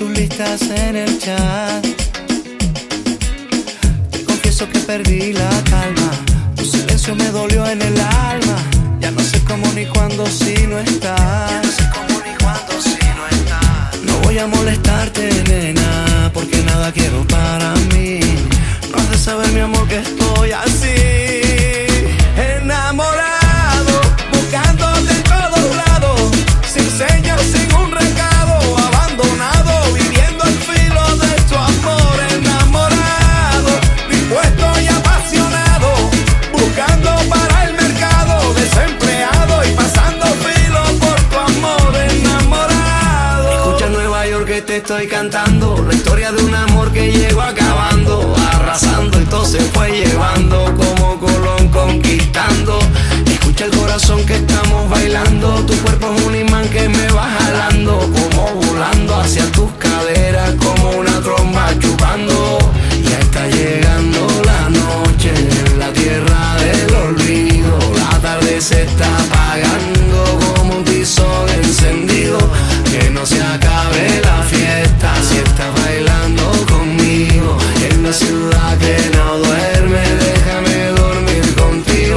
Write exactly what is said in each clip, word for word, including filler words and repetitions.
tus listas en el chat. Te confieso que perdí la calma. Tu silencio me dolió en el alma. Ya no sé cómo ni cuándo si no estás. Ya no sé cómo ni cuándo si no estás. No voy a molestarte, nena, porque nada quiero para mí. No has de saber, mi amor, que estoy así, enamorado, buscándote en todos lados, sin señas, sin un recado, abandonado, viviendo el filo de tu amor. Enamorado, dispuesto y apasionado, buscando para el mercado, desempleado y pasando filo por tu amor. Enamorado. Escucha Nueva York que te estoy cantando la historia de un amor que llegó acabando, arrasando y todo se fue llevando, como Colón conquistando. Escucha el corazón que estamos bailando, tu cuerpo es un imán que me va jalando, como volando hacia tus caderas, como una tromba chupando. Ya está llegando la noche en la tierra del olvido, la tarde se está apagando como un tizón encendido. Que no se acabe la fiesta si estás bailando conmigo, en la ciudad que no duerme, déjame dormir contigo.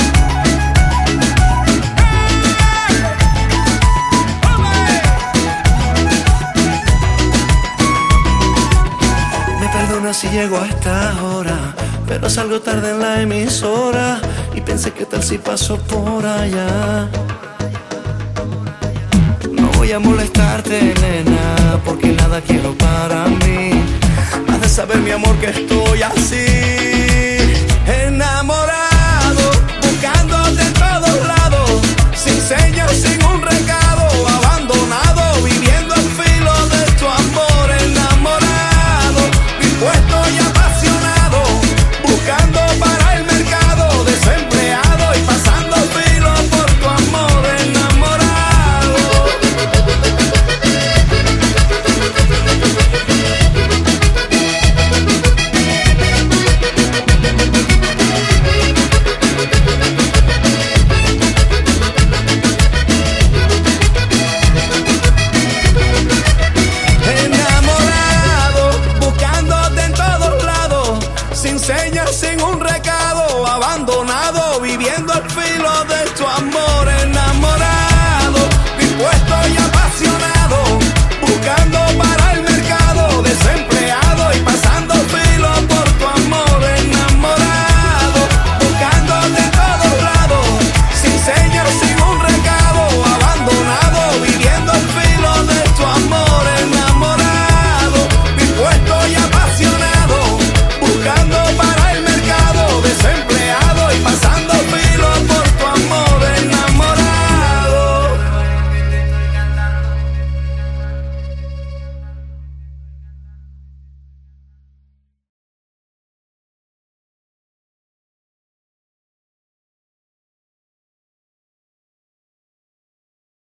Me perdona si llego a esta hora, pero salgo tarde en la emisora y pensé que tal si paso por allá. No voy a molestarte, nena, porque nada quiero para mí. Has de saber, mi amor, que estoy así, enamorado, buscándote en todos lados, sin señas, sin